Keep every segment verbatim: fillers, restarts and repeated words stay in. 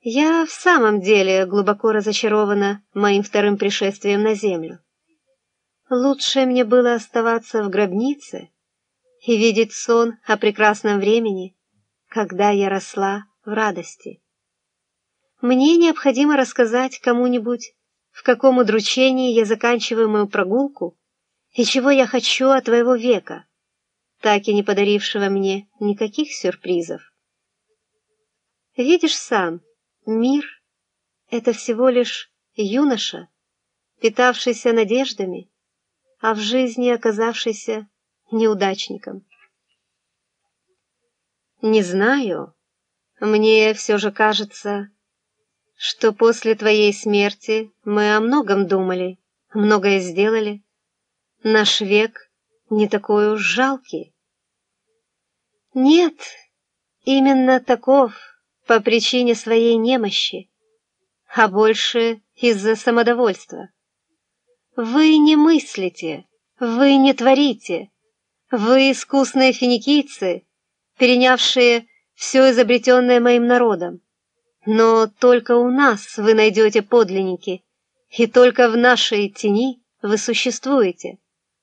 Я в самом деле глубоко разочарована моим вторым пришествием на землю. Лучше мне было оставаться в гробнице и видеть сон о прекрасном времени, когда я росла в радости. Мне необходимо рассказать кому-нибудь, в каком удручении я заканчиваю мою прогулку и чего я хочу от твоего века, так и не подарившего мне никаких сюрпризов. Видишь сам, мир — это всего лишь юноша, питавшийся надеждами, а в жизни оказавшийся неудачником. Не знаю, мне все же кажется, что после твоей смерти мы о многом думали, многое сделали. Наш век не такой уж жалкий. Нет, именно таков по причине своей немощи, а больше из-за самодовольства. Вы не мыслите, вы не творите, вы искусные финикийцы, перенявшие все изобретенное моим народом. Но только у нас вы найдете подлинники, и только в нашей тени вы существуете.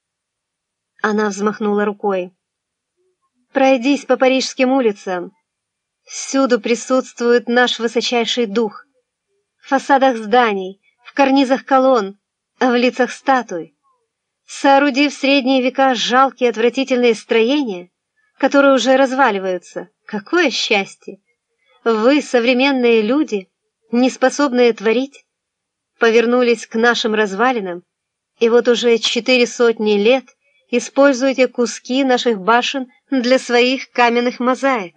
Она взмахнула рукой. Пройдись по парижским улицам. Всюду присутствует наш высочайший дух. В фасадах зданий, в карнизах колонн, в лицах статуй. Соорудив в средние века жалкие отвратительные строения, которые уже разваливаются, какое счастье! Вы, современные люди, не способные творить, повернулись к нашим развалинам, и вот уже четыре сотни лет используете куски наших башен для своих каменных мозаик.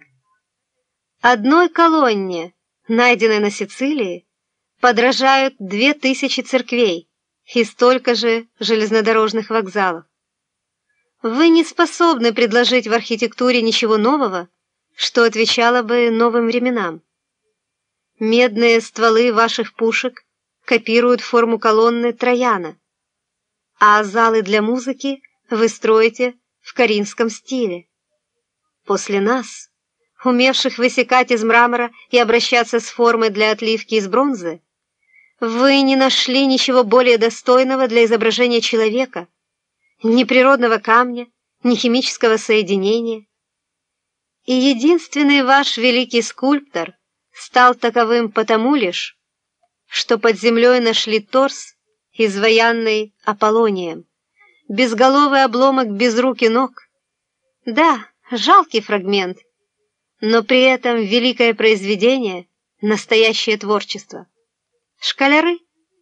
Одной колонне, найденной на Сицилии, подражают две тысячи церквей и столько же железнодорожных вокзалов. Вы не способны предложить в архитектуре ничего нового, что отвечало бы новым временам. Медные стволы ваших пушек копируют форму колонны Трояна, а залы для музыки вы строите в коринфском стиле. После нас, умевших высекать из мрамора и обращаться с формой для отливки из бронзы, вы не нашли ничего более достойного для изображения человека, ни природного камня, ни химического соединения. И единственный ваш великий скульптор стал таковым потому лишь, что под землей нашли торс, изваянный Аполлонием, безголовый обломок без рук и ног. Да, жалкий фрагмент, но при этом великое произведение, настоящее творчество. Школяры?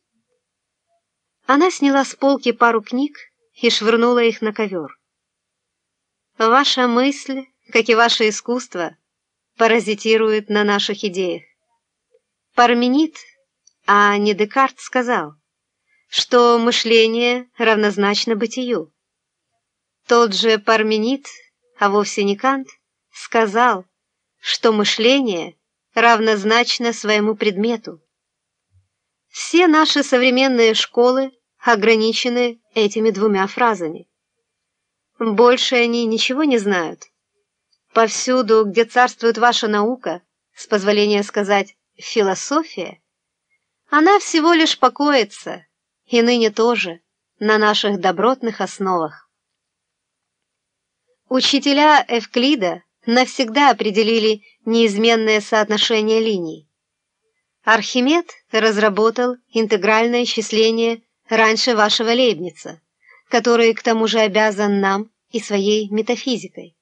Она сняла с полки пару книг и швырнула их на ковер. Ваша мысль, как и ваше искусство, паразитирует на наших идеях. Парменид, а не Декарт, сказал, что мышление равнозначно бытию. Тот же Парменид, а вовсе не Кант, сказал, что мышление равнозначно своему предмету. Все наши современные школы ограничены этими двумя фразами. Больше они ничего не знают. Повсюду, где царствует ваша наука, с позволения сказать философия, она всего лишь покоится, и ныне тоже, на наших добротных основах. Учителя Эвклида навсегда определили неизменное соотношение линий. Архимед разработал интегральное исчисление раньше вашего Лейбница, который к тому же обязан нам и своей метафизикой.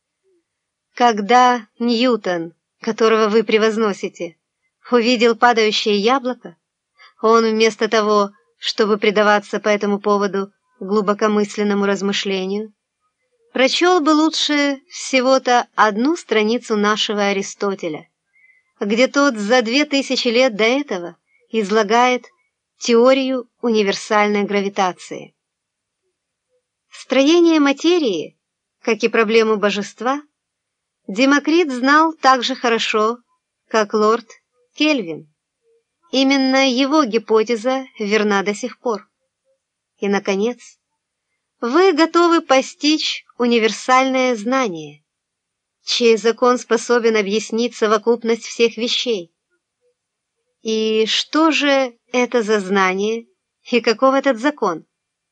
Когда Ньютон, которого вы превозносите, увидел падающее яблоко, он вместо того, чтобы предаваться по этому поводу глубокомысленному размышлению, прочел бы лучше всего-то одну страницу нашего Аристотеля, где тот за две тысячи лет до этого излагает теорию универсальной гравитации. Строение материи, как и проблему божества, Демокрит знал так же хорошо, как лорд Кельвин. Именно его гипотеза верна до сих пор. И, наконец, вы готовы постичь универсальное знание, чей закон способен объяснить совокупность всех вещей. И что же это за знание? И каков этот закон?